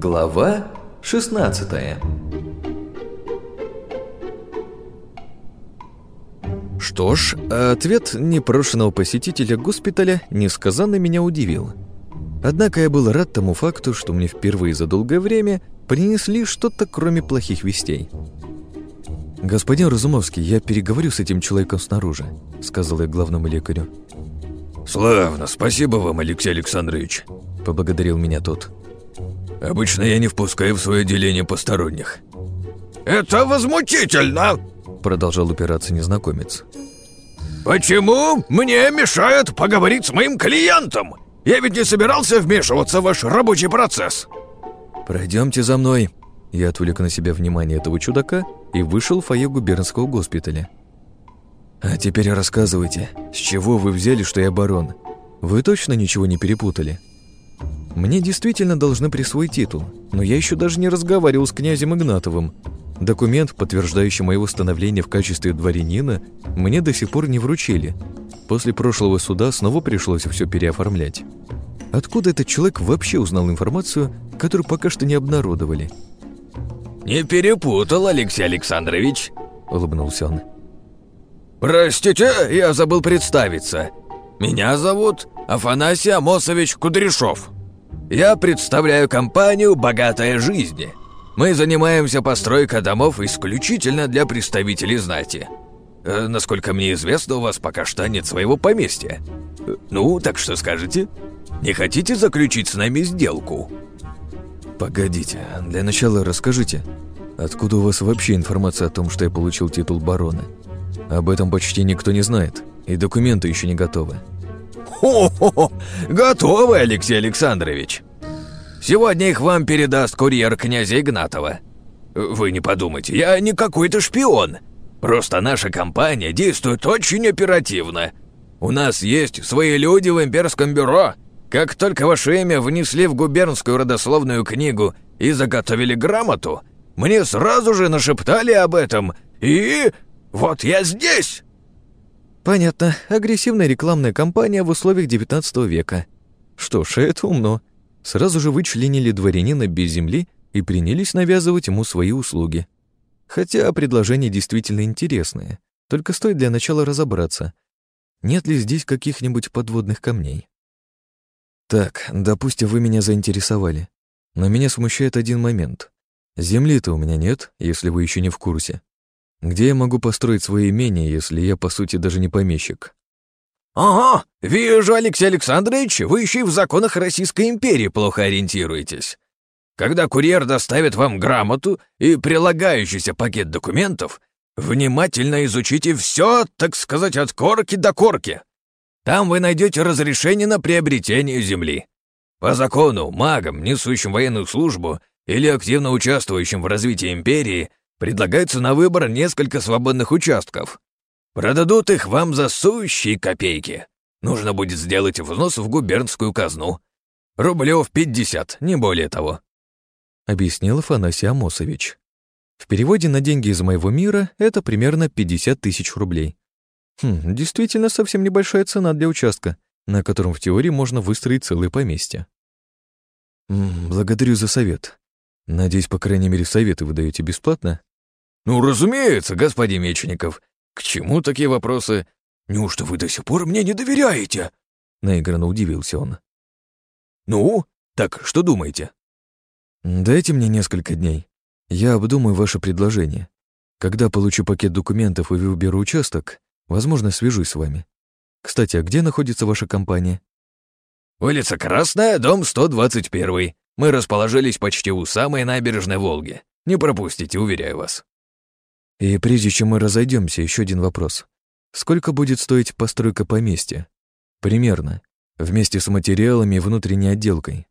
Глава 16. Что ж, ответ непрошенного посетителя госпиталя несказанно меня удивил. Однако я был рад тому факту, что мне впервые за долгое время принесли что-то, кроме плохих вестей. «Господин Разумовский, я переговорю с этим человеком снаружи», — сказал я главному лекарю. «Славно, спасибо вам, Алексей Александрович», — поблагодарил меня тот. «Обычно я не впускаю в свое отделение посторонних». «Это возмутительно!» — продолжал упираться незнакомец. «Почему мне мешают поговорить с моим клиентом? Я ведь не собирался вмешиваться в ваш рабочий процесс». «Пройдемте за мной». Я отвлек на себя внимание этого чудака и вышел в фойе губернского госпиталя. «А теперь рассказывайте, с чего вы взяли, что я барон? Вы точно ничего не перепутали?» Мне действительно должны присвоить титул, но я еще даже не разговаривал с князем Игнатовым. Документ, подтверждающий моего становления в качестве дворянина, мне до сих пор не вручили. После прошлого суда снова пришлось все переоформлять. Откуда этот человек вообще узнал информацию, которую пока что не обнародовали? «Не перепутал, Алексей Александрович», — улыбнулся он. «Простите, я забыл представиться. Меня зовут Афанасий Амосович Кудряшов. Я представляю компанию «Богатая жизнь». Мы занимаемся постройкой домов исключительно для представителей знати. Насколько мне известно, у вас пока что нет своего поместья. Ну, так что скажете? Не хотите заключить с нами сделку?» «Погодите, для начала расскажите, откуда у вас вообще информация о том, что я получил титул барона? Об этом почти никто не знает, и документы еще не готовы». «Хо-хо-хо! Готовы, Алексей Александрович! Сегодня их вам передаст курьер князя Игнатова. Вы не подумайте, я не какой-то шпион. Просто наша компания действует очень оперативно. У нас есть свои люди в имперском бюро. Как только ваше имя внесли в губернскую родословную книгу и заготовили грамоту, мне сразу же нашептали об этом, и вот я здесь!» Понятно. Агрессивная рекламная кампания в условиях 19 века. Что ж, это умно. Сразу же вычленили дворянина без земли и принялись навязывать ему свои услуги. Хотя предложение действительно интересное. Только стоит для начала разобраться, нет ли здесь каких-нибудь подводных камней. Так, допустим, вы меня заинтересовали. Но меня смущает один момент. Земли-то у меня нет, если вы еще не в курсе. Где я могу построить свое имение, если я, по сути, даже не помещик? «Ага, вижу, Алексей Александрович, вы еще и в законах Российской империи плохо ориентируетесь. Когда курьер доставит вам грамоту и прилагающийся пакет документов, внимательно изучите все, так сказать, от корки до корки. Там вы найдете разрешение на приобретение земли. По закону, магам, несущим военную службу или активно участвующим в развитии империи, предлагается на выбор несколько свободных участков. Продадут их вам за сущие копейки. Нужно будет сделать взнос в губернскую казну. Рублев 50, не более того», — объяснил Афанасий Амосович. В переводе на деньги из моего мира это примерно 50 тысяч рублей. Действительно совсем небольшая цена для участка, на котором в теории можно выстроить целое поместье. Благодарю за совет. Надеюсь, по крайней мере, советы вы даете бесплатно? «Ну, разумеется, господин Мечников. К чему такие вопросы? Неужто вы до сих пор мне не доверяете?» Наигранно удивился он. «Ну, так что думаете?» «Дайте мне несколько дней. Я обдумаю ваше предложение. Когда получу пакет документов и выберу участок, возможно, свяжусь с вами. Кстати, а где находится ваша компания?» «Улица Красная, дом 121. Мы расположились почти у самой набережной Волги. Не пропустите, уверяю вас». И прежде чем мы разойдемся, еще один вопрос. Сколько будет стоить постройка поместья? Примерно. Вместе с материалами и внутренней отделкой.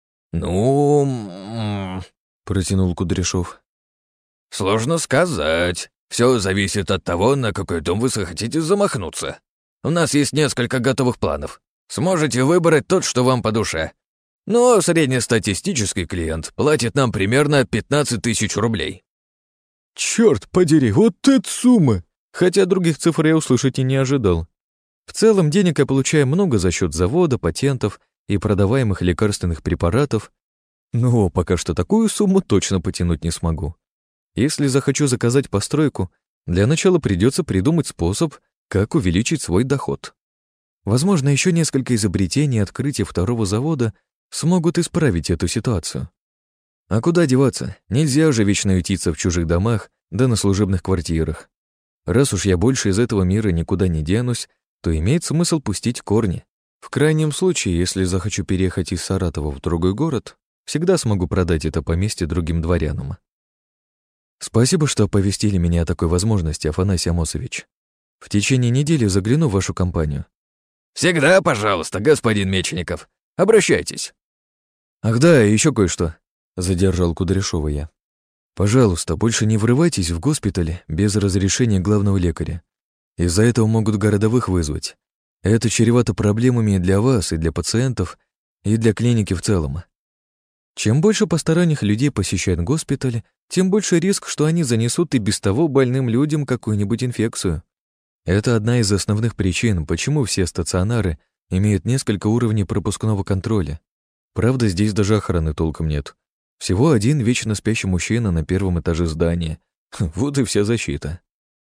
«Ну...» — протянул Кудряшов. «Сложно сказать. Все зависит от того, на какой дом вы захотите замахнуться. У нас есть несколько готовых планов. Сможете выбрать тот, что вам по душе. Но среднестатистический клиент платит нам примерно 15 тысяч рублей». Черт подери, вот это сумма! Хотя других цифр я услышать и не ожидал. В целом денег я получаю много за счет завода, патентов и продаваемых лекарственных препаратов. Но пока что такую сумму точно потянуть не смогу. Если захочу заказать постройку, для начала придется придумать способ, как увеличить свой доход. Возможно, еще несколько изобретений и открытия второго завода смогут исправить эту ситуацию. А куда деваться? Нельзя же вечно ютиться в чужих домах да на служебных квартирах. Раз уж я больше из этого мира никуда не денусь, то имеет смысл пустить корни. В крайнем случае, если захочу переехать из Саратова в другой город, всегда смогу продать это поместье другим дворянам. Спасибо, что оповестили меня о такой возможности, Афанасий Амосович. В течение недели загляну в вашу компанию. Всегда, пожалуйста, господин Мечников. Обращайтесь. Ах да, и еще кое-что. Задержал Кудряшова я. Пожалуйста, больше не врывайтесь в госпиталь без разрешения главного лекаря. Из-за этого могут городовых вызвать. Это чревато проблемами и для вас, и для пациентов, и для клиники в целом. Чем больше посторонних людей посещает госпиталь, тем больше риск, что они занесут и без того больным людям какую-нибудь инфекцию. Это одна из основных причин, почему все стационары имеют несколько уровней пропускного контроля. Правда, здесь даже охраны толком нет. Всего один вечно спящий мужчина на первом этаже здания. Вот и вся защита.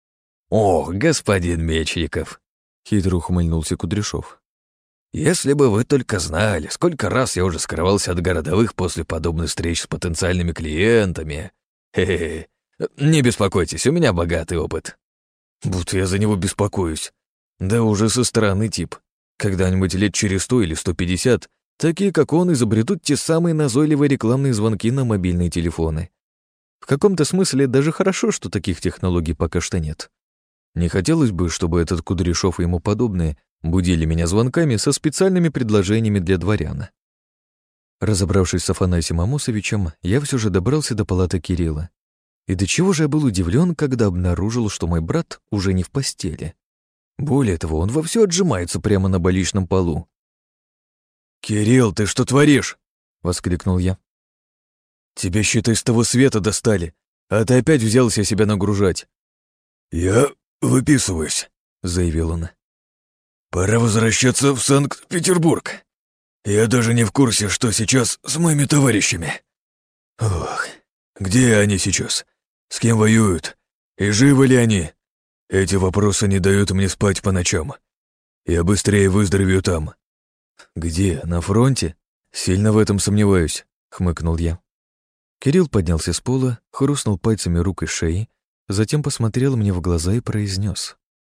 «Ох, господин Мечников!» — хитро ухмыльнулся Кудряшов. «Если бы вы только знали, сколько раз я уже скрывался от городовых после подобных встреч с потенциальными клиентами. Хе-хе. Не беспокойтесь, у меня богатый опыт». Будто я за него беспокоюсь. Да уже со стороны тип. Когда-нибудь лет через 100 или 150 такие, как он, изобретут те самые назойливые рекламные звонки на мобильные телефоны. В каком-то смысле даже хорошо, что таких технологий пока что нет. Не хотелось бы, чтобы этот Кудряшов и ему подобные будили меня звонками со специальными предложениями для дворян. Разобравшись с Афанасием Амосовичем, я все же добрался до палаты Кирилла. И до чего же я был удивлен, когда обнаружил, что мой брат уже не в постели. Более того, он вовсю отжимается прямо на больничном полу. «Кирилл, ты что творишь?» — воскликнул я. «Тебя, считай, с того света достали, а ты опять взялся себя нагружать». «Я выписываюсь», — заявил он. «Пора возвращаться в Санкт-Петербург. Я даже не в курсе, что сейчас с моими товарищами. Ох, где они сейчас? С кем воюют? И живы ли они? Эти вопросы не дают мне спать по ночам. Я быстрее выздоровею там». «Где? На фронте? Сильно в этом сомневаюсь», — хмыкнул я. Кирилл поднялся с пола, хрустнул пальцами рук и шеи, затем посмотрел мне в глаза и произнес: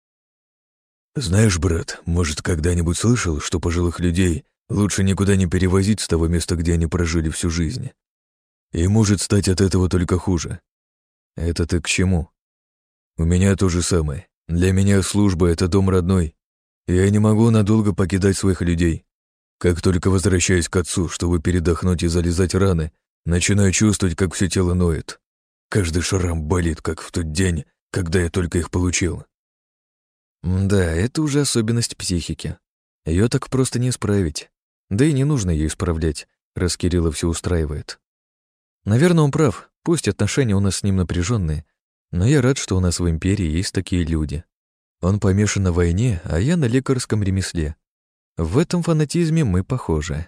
«Знаешь, брат, может, когда-нибудь слышал, что пожилых людей лучше никуда не перевозить с того места, где они прожили всю жизнь? И может стать от этого только хуже. Это ты к чему? У меня то же самое. Для меня служба — это дом родной. Я не могу надолго покидать своих людей. Как только возвращаюсь к отцу, чтобы передохнуть и залезать раны, начинаю чувствовать, как все тело ноет. Каждый шрам болит, как в тот день, когда я только их получил». Да, это уже особенность психики. Ее так просто не исправить. Да и не нужно ее исправлять, раз Кирилла все устраивает. Наверное, он прав, пусть отношения у нас с ним напряженные, но я рад, что у нас в империи есть такие люди. Он помешан на войне, а я на лекарском ремесле. В этом фанатизме мы похожи.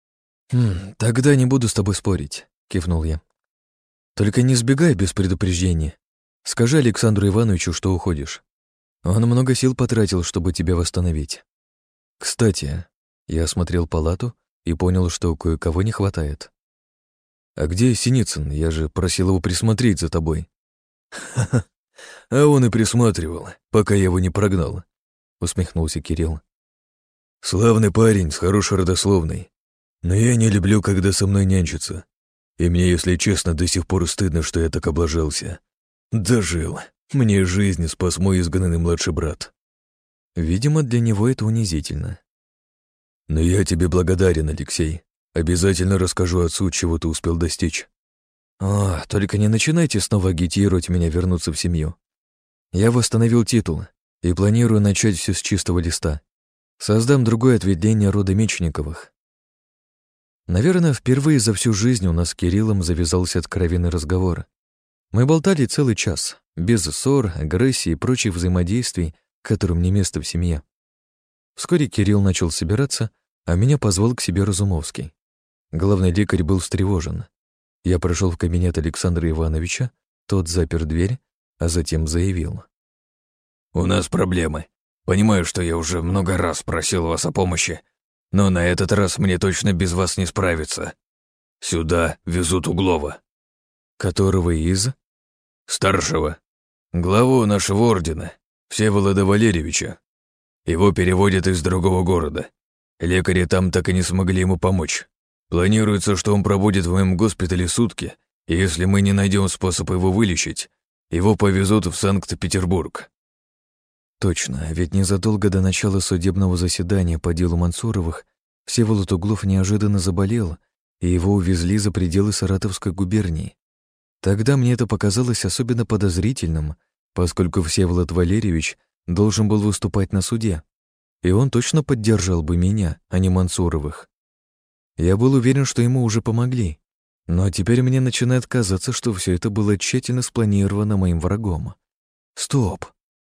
«Тогда не буду с тобой спорить», — кивнул я. «Только не сбегай без предупреждения. Скажи Александру Ивановичу, что уходишь. Он много сил потратил, чтобы тебя восстановить. Кстати, я осмотрел палату и понял, что кое-кого не хватает. А где Синицын? Я же просил его присмотреть за тобой». «Ха-ха, а он и присматривал, пока я его не прогнал», — усмехнулся Кирилл. «Славный парень с хорошей родословной, но я не люблю, когда со мной нянчатся. И мне, если честно, до сих пор стыдно, что я так облажался. Дожил. Мне жизнь спас мой изгнанный младший брат». Видимо, для него это унизительно. «Но я тебе благодарен, Алексей. Обязательно расскажу отцу, чего ты успел достичь». Только не начинайте снова агитировать меня вернуться в семью. Я восстановил титул и планирую начать все с чистого листа. Создам другое ответвление рода Мечниковых. Наверное, впервые за всю жизнь у нас с Кириллом завязался откровенный разговор. Мы болтали целый час, без ссор, агрессии и прочих взаимодействий, которым не место в семье. Вскоре Кирилл начал собираться, а меня позвал к себе Разумовский. Главный лекарь был встревожен. Я прошел в кабинет Александра Ивановича, тот запер дверь, а затем заявил. «У нас проблемы. Понимаю, что я уже много раз просил вас о помощи, но на этот раз мне точно без вас не справиться. Сюда везут Углова». «Которого из?» «Старшего. Главу нашего ордена, Всеволода Валерьевича. Его переводят из другого города. Лекари там так и не смогли ему помочь. Планируется, что он пробудет в моем госпитале сутки, и если мы не найдем способ его вылечить, его повезут в Санкт-Петербург». Точно, ведь незадолго до начала судебного заседания по делу Мансуровых Всеволод Углов неожиданно заболел, и его увезли за пределы Саратовской губернии. Тогда мне это показалось особенно подозрительным, поскольку Всеволод Валерьевич должен был выступать на суде, и он точно поддержал бы меня, а не Мансуровых. Я был уверен, что ему уже помогли, но теперь мне начинает казаться, что все это было тщательно спланировано моим врагом. Стоп!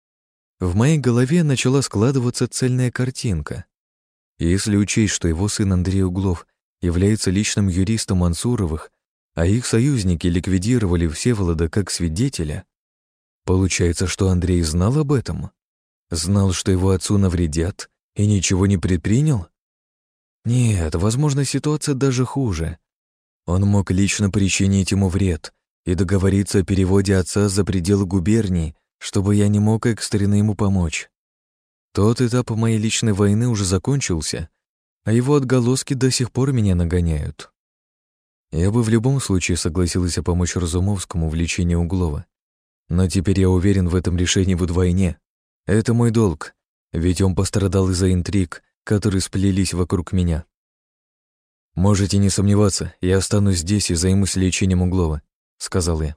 В моей голове начала складываться цельная картинка. Если учесть, что его сын Андрей Углов является личным юристом Мансуровых, а их союзники ликвидировали Всеволода как свидетеля, получается, что Андрей знал об этом? Знал, что его отцу навредят, и ничего не предпринял? Нет, возможно, ситуация даже хуже. Он мог лично причинить ему вред и договориться о переводе отца за пределы губернии, чтобы я не мог экстренно ему помочь. Тот этап моей личной войны уже закончился, а его отголоски до сих пор меня нагоняют. Я бы в любом случае согласился помочь Разумовскому в лечении Углова. Но теперь я уверен в этом решении вдвойне. Это мой долг, ведь он пострадал из-за интриг, которые сплелись вокруг меня. «Можете не сомневаться, я останусь здесь и займусь лечением Углова», — сказал я.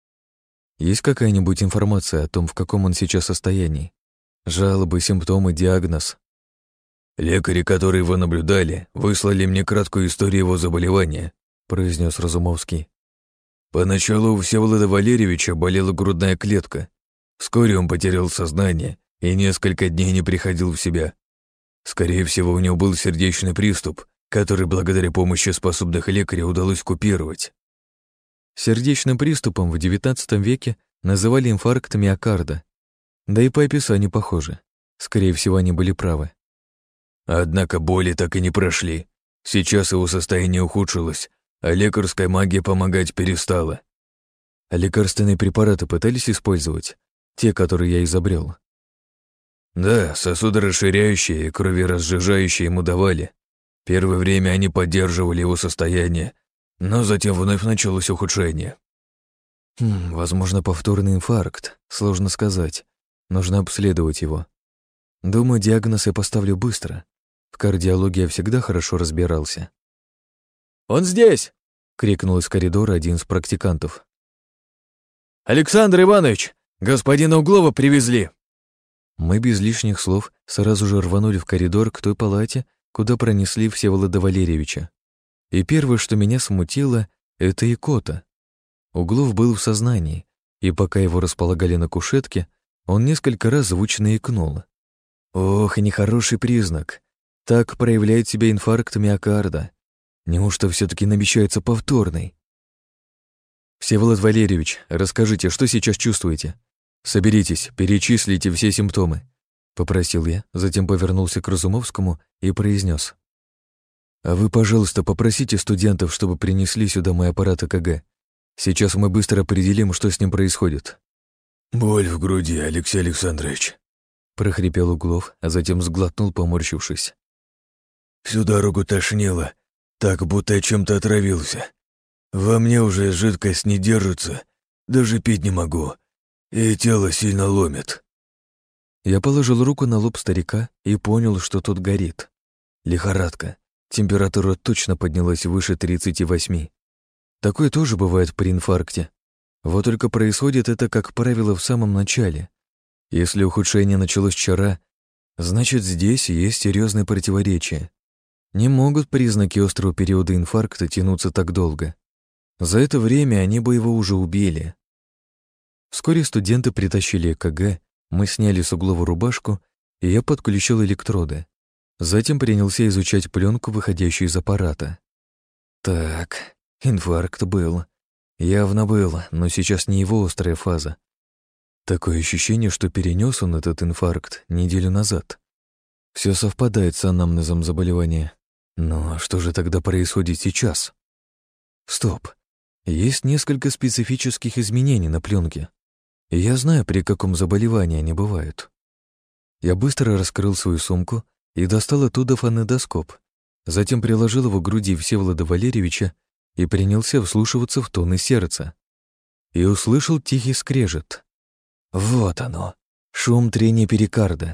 «Есть какая-нибудь информация о том, в каком он сейчас состоянии? Жалобы, симптомы, диагноз?» «Лекари, которые его наблюдали, выслали мне краткую историю его заболевания», — произнес Разумовский. «Поначалу у Всеволода Валерьевича болела грудная клетка. Вскоре он потерял сознание и несколько дней не приходил в себя. Скорее всего, у него был сердечный приступ, который благодаря помощи способных лекарей удалось купировать». Сердечным приступом в XIX веке называли инфаркт миокарда. Да и по описанию похоже. Скорее всего, они были правы. Однако боли так и не прошли. Сейчас его состояние ухудшилось, а лекарская магия помогать перестала. А лекарственные препараты пытались использовать? Те, которые я изобрел? Да, сосудорасширяющие и кроверазжижающие ему давали. Первое время они поддерживали его состояние, но затем вновь началось ухудшение. Возможно, повторный инфаркт. Сложно сказать. Нужно обследовать его. Думаю, диагноз я поставлю быстро. В кардиологии я всегда хорошо разбирался. «Он здесь!» — крикнул из коридора один из практикантов. «Александр Иванович, господина Углова привезли!» Мы без лишних слов сразу же рванули в коридор к той палате, куда пронесли Всеволода Валерьевича. И первое, что меня смутило, это икота. Углов был в сознании, и пока его располагали на кушетке, он несколько раз звучно икнул. Ох, нехороший признак. Так проявляет себя инфаркт миокарда. Неужто все-таки намечается повторный? Всеволод Валерьевич, расскажите, что сейчас чувствуете? Соберитесь, перечислите все симптомы, попросил я, затем повернулся к Разумовскому и произнес. А вы, пожалуйста, попросите студентов, чтобы принесли сюда мой аппарат ЭКГ. Сейчас мы быстро определим, что с ним происходит. «Боль в груди, Алексей Александрович», — прохрипел Углов, а затем сглотнул, поморщившись. «Всю дорогу тошнило, так будто я чем-то отравился. Во мне уже жидкость не держится, даже пить не могу, и тело сильно ломит». Я положил руку на лоб старика и понял, что тот горит. Лихорадка. Температура точно поднялась выше 38. Такое тоже бывает при инфаркте. Вот только происходит это, как правило, в самом начале. Если ухудшение началось вчера, значит, здесь есть серьезные противоречия. Не могут признаки острого периода инфаркта тянуться так долго. За это время они бы его уже убили. Вскоре студенты притащили ЭКГ, мы сняли с Углова рубашку, и я подключил электроды. Затем принялся изучать пленку, выходящую из аппарата. Так, инфаркт был. Явно был, но сейчас не его острая фаза. Такое ощущение, что перенес он этот инфаркт неделю назад. Все совпадает с анамнезом заболевания. Но что же тогда происходит сейчас? Стоп. Есть несколько специфических изменений на пленке. И я знаю, при каком заболевании они бывают. Я быстро раскрыл свою сумку и достал оттуда фонендоскоп. Затем приложил его к груди Всеволода Валерьевича и принялся вслушиваться в тоны сердца. И услышал тихий скрежет. Вот оно, шум трения перикарда.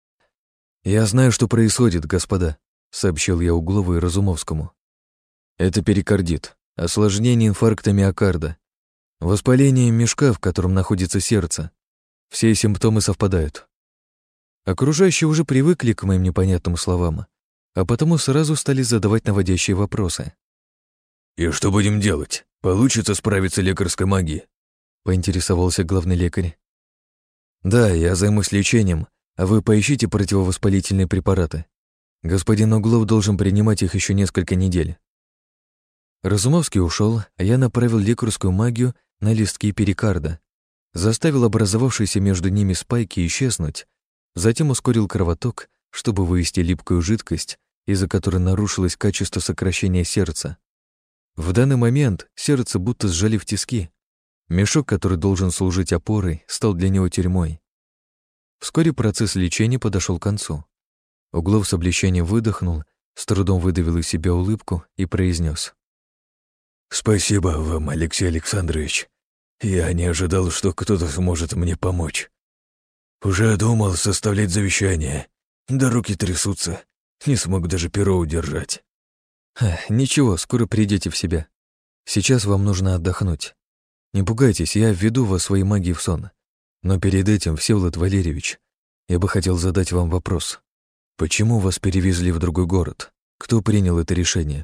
«Я знаю, что происходит, господа», — сообщил я Углову и Разумовскому. «Это перикардит, осложнение инфаркта миокарда, воспаление мешка, в котором находится сердце. Все симптомы совпадают». Окружающие уже привыкли к моим непонятным словам, а потому сразу стали задавать наводящие вопросы. «И что будем делать? Получится справиться лекарской магией?» — поинтересовался главный лекарь. «Да, я займусь лечением, а вы поищите противовоспалительные препараты. Господин Углов должен принимать их еще несколько недель». Разумовский ушел, а я направил лекарскую магию на листки перикарда, заставил образовавшиеся между ними спайки исчезнуть, затем ускорил кровоток, чтобы вывести липкую жидкость, из-за которой нарушилось качество сокращения сердца. В данный момент сердце будто сжали в тиски. Мешок, который должен служить опорой, стал для него тюрьмой. Вскоре процесс лечения подошел к концу. Углов с облегчением выдохнул, с трудом выдавил из себя улыбку и произнес: «Спасибо вам, Алексей Александрович. Я не ожидал, что кто-то сможет мне помочь. Уже думал составлять завещание, да руки трясутся, не смог даже перо удержать». «Ничего, скоро придете в себя. Сейчас вам нужно отдохнуть. Не пугайтесь, я введу вас своей магией в сон. Но перед этим, Всеволод Валерьевич, я бы хотел задать вам вопрос. Почему вас перевезли в другой город? Кто принял это решение?»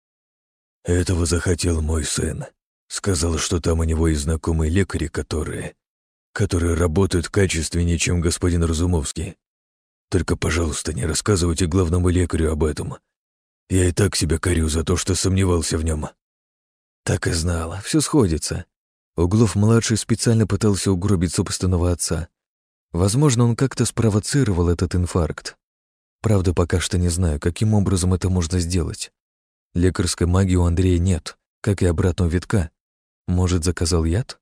«Этого захотел мой сын. Сказал, что там у него есть знакомые лекари, которые работают качественнее, чем господин Разумовский. Только, пожалуйста, не рассказывайте главному лекарю об этом. Я и так себя корю за то, что сомневался в нем». Так и знала, все сходится. Углов-младший специально пытался угробить собственного отца. Возможно, он как-то спровоцировал этот инфаркт. Правда, пока что не знаю, каким образом это можно сделать. Лекарской магии у Андрея нет, как и обратного витка. Может, заказал яд?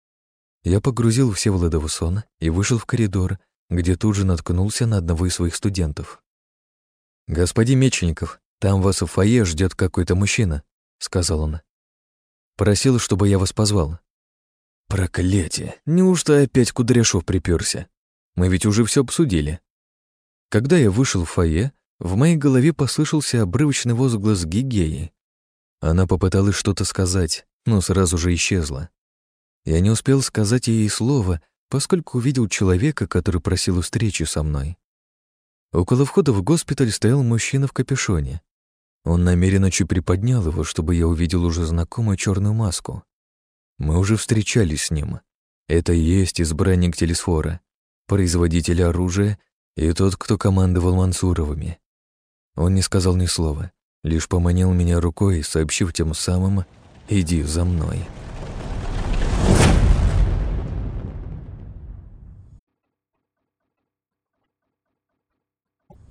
Я погрузил Всеволода в сон и вышел в коридор, где тут же наткнулся на одного из своих студентов. «Господин Мечников, там вас в фойе ждет какой-то мужчина», — сказал он. «Просил, чтобы я вас позвал». Проклятие! Неужто опять Кудряшов приперся? Мы ведь уже все обсудили. Когда я вышел в фойе, в моей голове послышался обрывочный возглас Гигеи. Она попыталась что-то сказать, но сразу же исчезла. Я не успел сказать ей слова, поскольку увидел человека, который просил встречи со мной. Около входа в госпиталь стоял мужчина в капюшоне. Он намеренно чуть приподнял его, чтобы я увидел уже знакомую черную маску. Мы уже встречались с ним. Это и есть избранник Телесфора, производитель оружия и тот, кто командовал Мансуровыми. Он не сказал ни слова, лишь поманил меня рукой, сообщив тем самым «иди за мной».